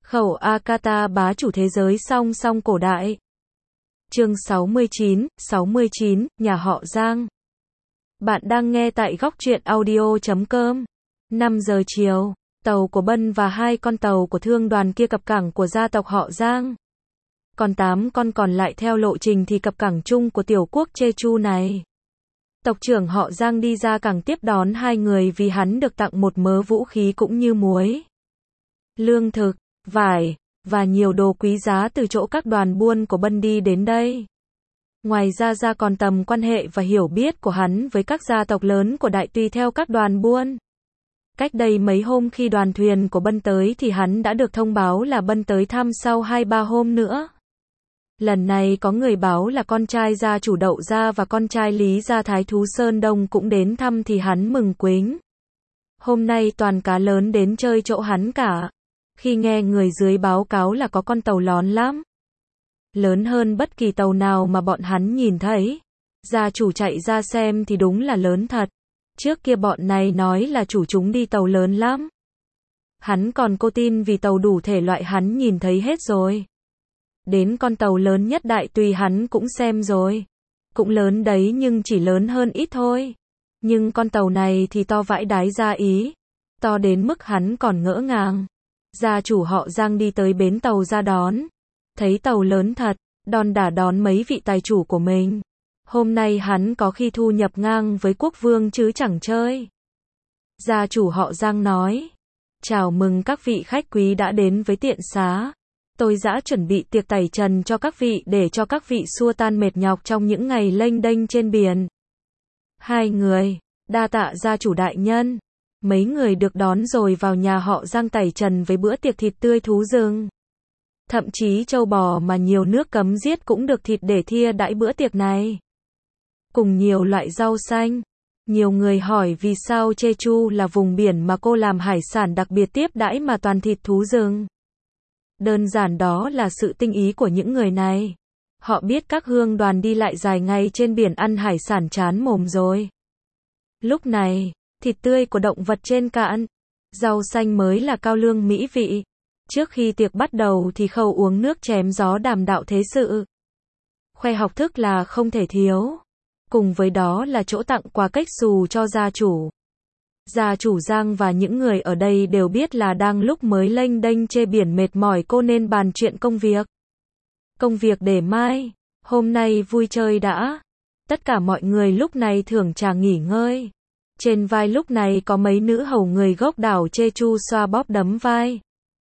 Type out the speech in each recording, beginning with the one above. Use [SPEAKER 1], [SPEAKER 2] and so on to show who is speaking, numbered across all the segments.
[SPEAKER 1] Khẩu Akata bá chủ thế giới song song cổ đại. Chương 69, nhà họ Giang. Bạn đang nghe tại góc truyện audio.com. 5 giờ chiều, tàu của Bân và 2 con tàu của thương đoàn kia cập cảng của gia tộc họ Giang. Còn 8 con còn lại theo lộ trình thì cập cảng chung của tiểu quốc Jeju này. Tộc trưởng họ Giang đi ra cảng tiếp đón 2 người vì hắn được tặng một mớ vũ khí cũng như muối, lương thực, vải, và nhiều đồ quý giá từ chỗ các đoàn buôn của Bân đi đến đây. Ngoài ra còn tầm quan hệ và hiểu biết của hắn với các gia tộc lớn của Đại Tùy theo các đoàn buôn. Cách đây mấy hôm khi đoàn thuyền của Bân tới thì hắn đã được thông báo là Bân tới thăm sau 2-3 hôm nữa. Lần này có người báo là con trai gia chủ Đậu Gia và con trai Lý Gia Thái Thú Sơn Đông cũng đến thăm thì hắn mừng quính. Hôm nay toàn cá lớn đến chơi chỗ hắn cả. Khi nghe người dưới báo cáo là có con tàu lón lắm, lớn hơn bất kỳ tàu nào mà bọn hắn nhìn thấy. Gia chủ chạy ra xem thì đúng là lớn thật. Trước kia bọn này nói là chủ chúng đi tàu lớn lắm. Hắn còn cô tin vì tàu đủ thể loại hắn nhìn thấy hết rồi. Đến con tàu lớn nhất Đại Tùy hắn cũng xem rồi. Cũng lớn đấy nhưng chỉ lớn hơn ít thôi. Nhưng con tàu này thì to vãi đái ra ý. To đến mức hắn còn ngỡ ngàng. Gia chủ họ Giang đi tới bến tàu ra đón. Thấy tàu lớn thật, đon đả đón mấy vị tài chủ của mình. Hôm nay hắn có khi thu nhập ngang với quốc vương chứ chẳng chơi. Gia chủ họ Giang nói: chào mừng các vị khách quý đã đến với tiện xá. Tôi đã chuẩn bị tiệc tẩy trần cho các vị để cho các vị xua tan mệt nhọc trong những ngày lênh đênh trên biển. 2 người, đa tạ gia chủ đại nhân. Mấy người được đón rồi vào nhà họ Giang tẩy trần với bữa tiệc thịt tươi thú rừng. Thậm chí trâu bò mà nhiều nước cấm giết cũng được thịt để thia đãi bữa tiệc này. Cùng nhiều loại rau xanh. Nhiều người hỏi vì sao Jeju là vùng biển mà cô làm hải sản đặc biệt tiếp đãi mà toàn thịt thú rừng. Đơn giản đó là sự tinh ý của những người này. Họ biết các hương đoàn đi lại dài ngày trên biển ăn hải sản chán mồm rồi. Lúc này, thịt tươi của động vật trên cạn, rau xanh mới là cao lương mỹ vị. Trước khi tiệc bắt đầu thì khâu uống nước chém gió đàm đạo thế sự. Khoe học thức là không thể thiếu. Cùng với đó là chỗ tặng quà cách xù cho gia chủ. Gia chủ Giang và những người ở đây đều biết là đang lúc mới lênh đênh chê biển mệt mỏi cô nên bàn chuyện công việc. Công việc để mai, hôm nay vui chơi đã. Tất cả mọi người lúc này thưởng trà nghỉ ngơi. Trên vai lúc này có mấy nữ hầu người gốc đảo Jeju xoa bóp đấm vai,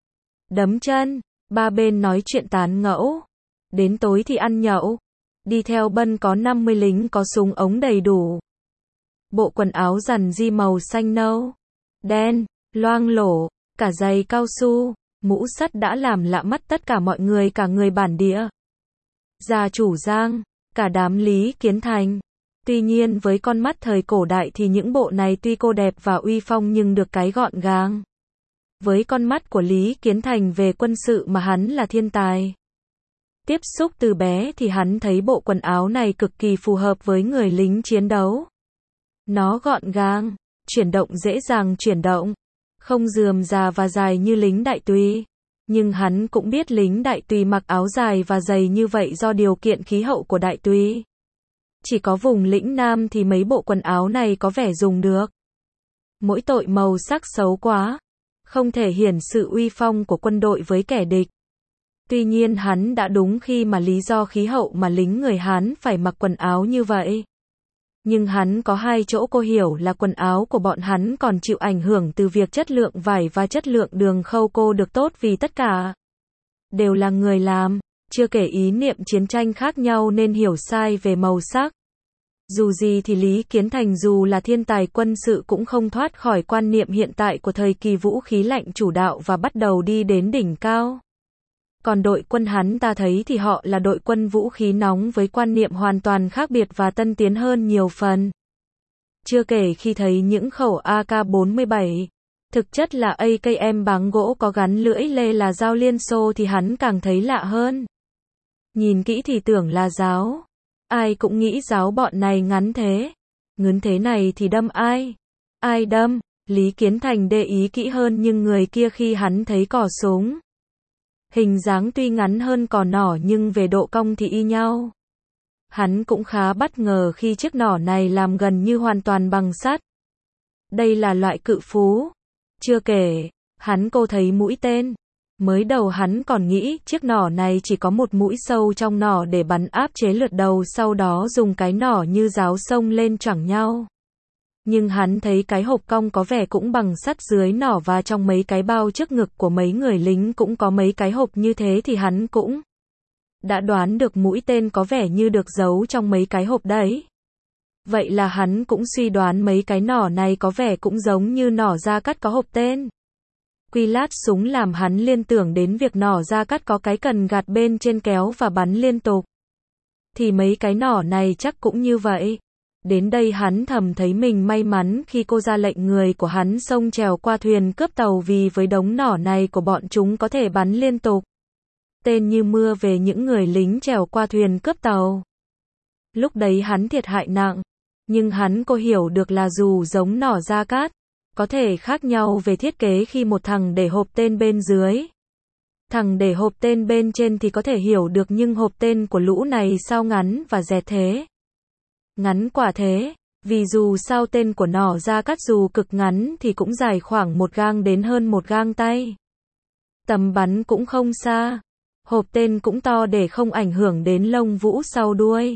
[SPEAKER 1] đấm chân, ba bên nói chuyện tán ngẫu. Đến tối thì ăn nhậu. Đi theo Bân có 50 lính có súng ống đầy đủ. Bộ quần áo rằn ri màu xanh nâu, đen, loang lổ, cả giày cao su, mũ sắt đã làm lạ mắt tất cả mọi người cả người bản địa. Gia chủ Giang, cả đám Lý Kiến Thành. Tuy nhiên với con mắt thời cổ đại thì những bộ này tuy cô đẹp và uy phong nhưng được cái gọn gàng. Với con mắt của Lý Kiến Thành về quân sự mà hắn là thiên tài. Tiếp xúc từ bé thì hắn thấy bộ quần áo này cực kỳ phù hợp với người lính chiến đấu. Nó gọn gàng, chuyển động dễ dàng chuyển động, không rườm rà và dài như lính Đại Tùy. Nhưng hắn cũng biết lính Đại Tùy mặc áo dài và dày như vậy do điều kiện khí hậu của Đại Tùy. Chỉ có vùng lĩnh Nam thì mấy bộ quần áo này có vẻ dùng được. Mỗi tội màu sắc xấu quá, không thể hiển sự uy phong của quân đội với kẻ địch. Tuy nhiên hắn đã đúng khi mà lý do khí hậu mà lính người Hán phải mặc quần áo như vậy. Nhưng hắn có 2 chỗ cô hiểu là quần áo của bọn hắn còn chịu ảnh hưởng từ việc chất lượng vải và chất lượng đường khâu cô được tốt vì tất cả đều là người làm, chưa kể ý niệm chiến tranh khác nhau nên hiểu sai về màu sắc. Dù gì thì Lý Kiến Thành dù là thiên tài quân sự cũng không thoát khỏi quan niệm hiện tại của thời kỳ vũ khí lạnh chủ đạo và bắt đầu đi đến đỉnh cao. Còn đội quân hắn ta thấy thì họ là đội quân vũ khí nóng với quan niệm hoàn toàn khác biệt và tân tiến hơn nhiều phần. Chưa kể khi thấy những khẩu AK-47, thực chất là AKM báng gỗ có gắn lưỡi lê là dao Liên Xô thì hắn càng thấy lạ hơn. Nhìn kỹ thì tưởng là giáo. Ai cũng nghĩ giáo bọn này ngắn thế. Ngắn thế này thì đâm ai? Ai đâm? Lý Kiến Thành để ý kỹ hơn nhưng người kia khi hắn thấy cò súng Hình dáng tuy ngắn hơn cò nỏ nhưng về độ cong thì y nhau. Hắn cũng khá bất ngờ khi chiếc nỏ này làm gần như hoàn toàn bằng sắt. Đây là loại cự phú. Chưa kể, hắn cô thấy mũi tên. Mới đầu hắn còn nghĩ chiếc nỏ này chỉ có một mũi sâu trong nỏ để bắn áp chế lượt đầu, sau đó dùng cái nỏ như giáo xông lên choảng nhau. Nhưng hắn thấy cái hộp cong có vẻ cũng bằng sắt dưới nỏ và trong mấy cái bao trước ngực của mấy người lính cũng có mấy cái hộp như thế thì hắn cũng đã đoán được mũi tên có vẻ như được giấu trong mấy cái hộp đấy. Vậy là hắn cũng suy đoán mấy cái nỏ này có vẻ cũng giống như nỏ gia cắt có hộp tên. Quy lát súng làm hắn liên tưởng đến việc nỏ gia cắt có cái cần gạt bên trên kéo và bắn liên tục. Thì mấy cái nỏ này chắc cũng như vậy. Đến đây hắn thầm thấy mình may mắn khi cô ra lệnh người của hắn xông trèo qua thuyền cướp tàu, vì với đống nỏ này của bọn chúng có thể bắn liên tục. Tên như mưa về những người lính trèo qua thuyền cướp tàu. Lúc đấy hắn thiệt hại nặng. Nhưng hắn cô hiểu được là dù giống nỏ gia cát, có thể khác nhau về thiết kế khi một thằng để hộp tên bên dưới. Thằng để hộp tên bên trên thì có thể hiểu được, nhưng hộp tên của lũ này sao ngắn và dẹt thế? Ngắn quả thế, vì dù sao tên của nỏ gia cát dù cực ngắn thì cũng dài khoảng một gang đến hơn một gang tay. Tầm bắn cũng không xa. Hộp tên cũng to để không ảnh hưởng đến lông vũ sau đuôi.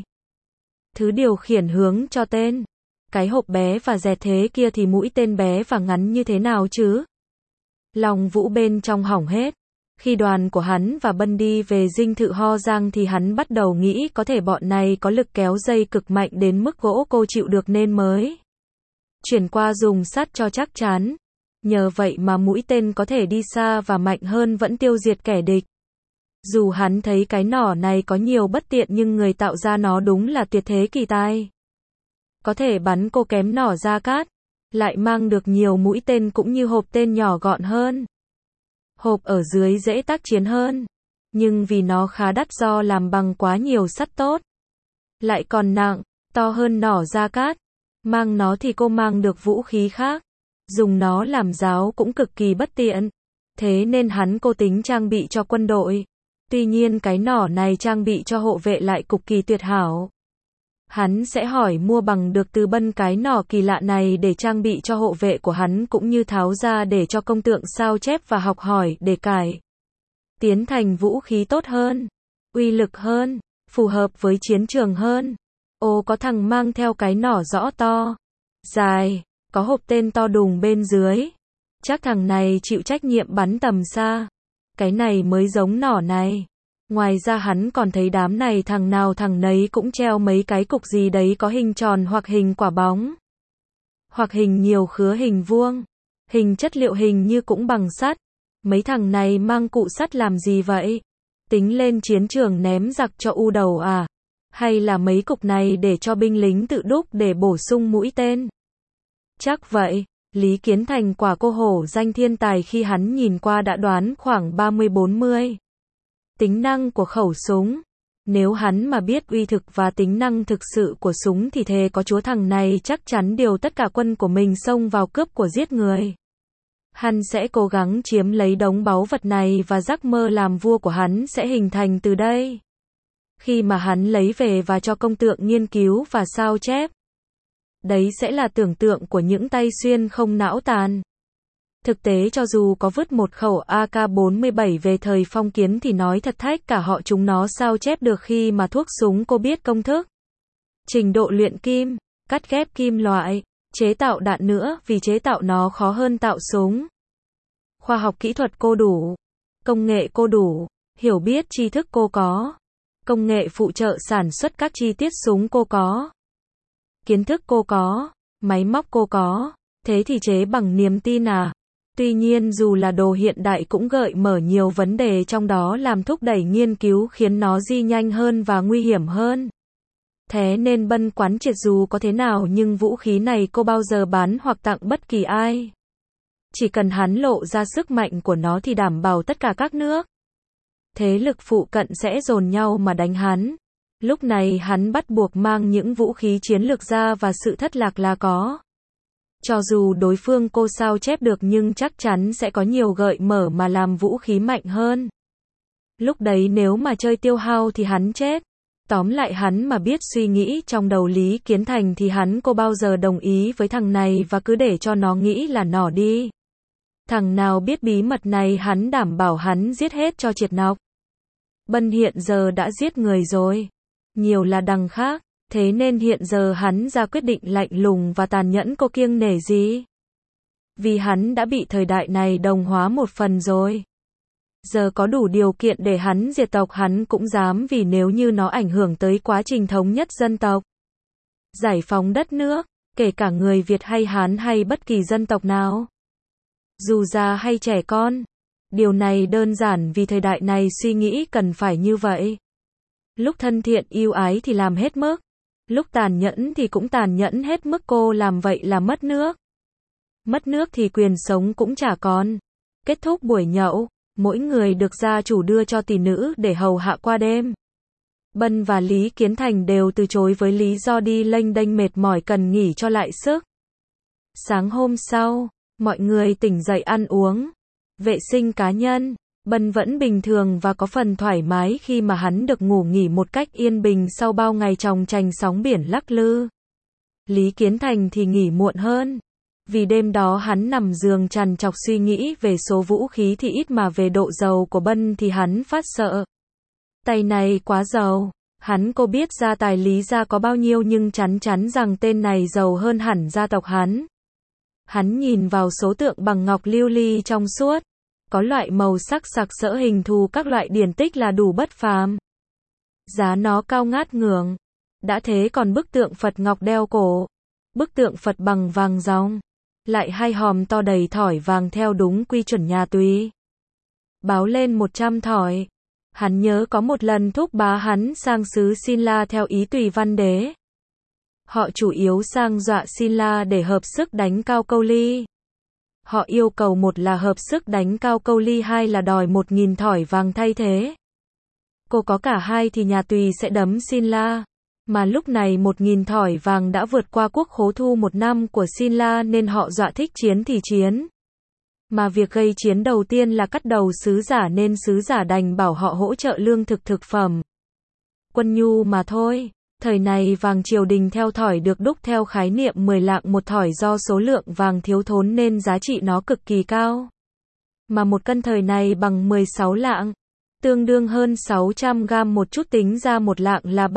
[SPEAKER 1] Thứ điều khiển hướng cho tên. Cái hộp bé và dẹt thế kia thì mũi tên bé và ngắn như thế nào chứ? Lòng vũ bên trong hỏng hết. Khi đoàn của hắn và Bân đi về dinh thự Ho Giang thì hắn bắt đầu nghĩ có thể bọn này có lực kéo dây cực mạnh đến mức gỗ cô chịu được nên mới chuyển qua dùng sắt cho chắc chắn. Nhờ vậy mà mũi tên có thể đi xa và mạnh hơn, vẫn tiêu diệt kẻ địch. Dù hắn thấy cái nỏ này có nhiều bất tiện nhưng người tạo ra nó đúng là tuyệt thế kỳ tài. Có thể bắn cô kém nỏ gia cát, lại mang được nhiều mũi tên cũng như hộp tên nhỏ gọn hơn. Hộp ở dưới dễ tác chiến hơn, nhưng vì nó khá đắt do làm bằng quá nhiều sắt tốt, lại còn nặng, to hơn nỏ gia cát. Mang nó thì cô mang được vũ khí khác, dùng nó làm giáo cũng cực kỳ bất tiện. Thế nên hắn cô tính trang bị cho quân đội. Tuy nhiên cái nỏ này trang bị cho hộ vệ lại cực kỳ tuyệt hảo. Hắn sẽ hỏi mua bằng được từ Bân cái nỏ kỳ lạ này để trang bị cho hộ vệ của hắn, cũng như tháo ra để cho công tượng sao chép và học hỏi để cải tiến thành vũ khí tốt hơn, uy lực hơn, phù hợp với chiến trường hơn. Ô, có thằng mang theo cái nỏ rõ to, dài, có hộp tên to đùng bên dưới. Chắc thằng này chịu trách nhiệm bắn tầm xa. Cái này mới giống nỏ này. Ngoài ra hắn còn thấy đám này thằng nào thằng nấy cũng treo mấy cái cục gì đấy có hình tròn hoặc hình quả bóng, hoặc hình nhiều khứa hình vuông. Hình chất liệu hình như cũng bằng sắt. Mấy thằng này mang cụ sắt làm gì vậy? Tính lên chiến trường ném giặc cho u đầu à? Hay là mấy cục này để cho binh lính tự đúc để bổ sung mũi tên? Chắc vậy. Lý Kiến Thành quả cô hổ danh thiên tài, khi hắn nhìn qua đã đoán khoảng 30-40 tính năng của khẩu súng. Nếu hắn mà biết uy thực và tính năng thực sự của súng thì thề có chúa thằng này chắc chắn điều tất cả quân của mình xông vào cướp của giết người. Hắn sẽ cố gắng chiếm lấy đống báu vật này và giấc mơ làm vua của hắn sẽ hình thành từ đây. Khi mà hắn lấy về và cho công tượng nghiên cứu và sao chép. Đấy sẽ là tưởng tượng của những tay xuyên không não tàn. Thực tế cho dù có vứt một khẩu AK-47 về thời phong kiến thì nói thật thách cả họ chúng nó sao chép được khi mà thuốc súng cô biết công thức, trình độ luyện kim, cắt ghép kim loại, chế tạo đạn nữa, vì chế tạo nó khó hơn tạo súng. Khoa học kỹ thuật cô đủ, công nghệ cô đủ, hiểu biết tri thức cô có, công nghệ phụ trợ sản xuất các chi tiết súng cô có, kiến thức cô có, máy móc cô có, thế thì chế bằng niềm tin à? Tuy nhiên dù là đồ hiện đại cũng gợi mở nhiều vấn đề trong đó, làm thúc đẩy nghiên cứu khiến nó di nhanh hơn và nguy hiểm hơn. Thế nên Bân quán triệt dù có thế nào nhưng vũ khí này cô bao giờ bán hoặc tặng bất kỳ ai. Chỉ cần hắn lộ ra sức mạnh của nó thì đảm bảo tất cả các nước thế lực phụ cận sẽ dồn nhau mà đánh hắn. Lúc này hắn bắt buộc mang những vũ khí chiến lược ra và sự thất lạc là có. Cho dù đối phương cô sao chép được nhưng chắc chắn sẽ có nhiều gợi mở mà làm vũ khí mạnh hơn. Lúc đấy nếu mà chơi tiêu hao thì hắn chết. Tóm lại hắn mà biết suy nghĩ trong đầu Lý Kiến Thành thì hắn có bao giờ đồng ý với thằng này và cứ để cho nó nghĩ là nỏ đi. Thằng nào biết bí mật này hắn đảm bảo hắn giết hết cho triệt nọc. Bân hiện giờ đã giết người rồi. Nhiều là đằng khác. Thế nên hiện giờ hắn ra quyết định lạnh lùng và tàn nhẫn, cô kiêng nể gì. Vì hắn đã bị thời đại này đồng hóa một phần rồi. Giờ có đủ điều kiện để hắn diệt tộc hắn cũng dám, vì nếu như nó ảnh hưởng tới quá trình thống nhất dân tộc, giải phóng đất nước, kể cả người Việt hay Hán hay bất kỳ dân tộc nào, dù già hay trẻ con. Điều này đơn giản vì thời đại này suy nghĩ cần phải như vậy. Lúc thân thiện yêu ái thì làm hết mức, lúc tàn nhẫn thì cũng tàn nhẫn hết mức, cô làm vậy là mất nước. Mất nước thì quyền sống cũng chả còn. Kết thúc buổi nhậu, mỗi người được gia chủ đưa cho tỷ nữ để hầu hạ qua đêm. Bân và Lý Kiến Thành đều từ chối với lý do đi lênh đênh mệt mỏi cần nghỉ cho lại sức. Sáng hôm sau, mọi người tỉnh dậy ăn uống, vệ sinh cá nhân. Bân vẫn bình thường và có phần thoải mái khi mà hắn được ngủ nghỉ một cách yên bình sau bao ngày chòng chành sóng biển lắc lư. Lý Kiến Thành thì nghỉ muộn hơn. Vì đêm đó hắn nằm giường trằn trọc suy nghĩ về số vũ khí thì ít mà về độ giàu của Bân thì hắn phát sợ. Tay này quá giàu. Hắn có biết gia tài Lý gia có bao nhiêu nhưng chắn chắn rằng tên này giàu hơn hẳn gia tộc hắn. Hắn nhìn vào số tượng bằng ngọc lưu ly trong suốt, có loại màu sắc sặc sỡ hình thù các loại điển tích là đủ bất phàm. Giá nó cao ngát ngưỡng. Đã thế còn bức tượng Phật ngọc đeo cổ, bức tượng Phật bằng vàng ròng, lại hai hòm to đầy thỏi vàng theo đúng quy chuẩn nhà Tùy. Báo lên 100 thỏi. Hắn nhớ có một lần thúc bá hắn sang xứ Xin La theo ý Tùy Văn Đế. Họ chủ yếu sang dọa Xin La để hợp sức đánh Cao Câu Ly. Họ yêu cầu một là hợp sức đánh Cao Câu Ly, hai là đòi 1.000 thỏi vàng thay thế. Cô có cả hai thì nhà Tùy sẽ đấm Xin La. Mà lúc này 1.000 thỏi vàng đã vượt qua quốc khố thu 1 năm của Xin La nên họ dọa thích chiến thì chiến. Mà việc gây chiến đầu tiên là cắt đầu sứ giả nên sứ giả đành bảo họ hỗ trợ lương thực thực phẩm, quân nhu mà thôi. Thời này vàng triều đình theo thỏi được đúc theo khái niệm 10 lạng một thỏi do số lượng vàng thiếu thốn nên giá trị nó cực kỳ cao. Mà 1 cân thời này bằng 16 lạng, tương đương hơn 600 gam, một chút tính ra 1 lạng là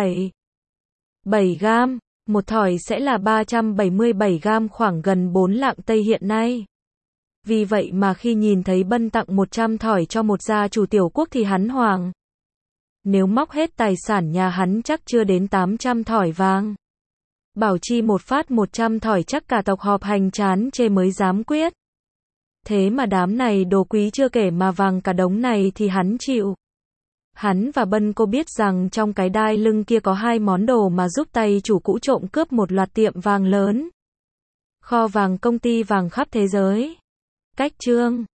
[SPEAKER 1] 37 gam, một thỏi sẽ là 377 gam, khoảng gần 4 lạng Tây hiện nay. Vì vậy mà khi nhìn thấy Bân tặng 100 thỏi cho một gia chủ tiểu quốc thì hắn hoảng. Nếu móc hết tài sản nhà hắn chắc chưa đến 800 thỏi vàng. Bảo chi một phát 100 thỏi chắc cả tộc họp hành chán chê mới dám quyết. Thế mà đám này đồ quý chưa kể mà vàng cả đống này thì hắn chịu. Hắn và Bân cô biết rằng trong cái đai lưng kia có 2 món đồ mà giúp tay chủ cũ trộm cướp một loạt tiệm vàng lớn. Kho vàng công ty vàng khắp thế giới. Cách chương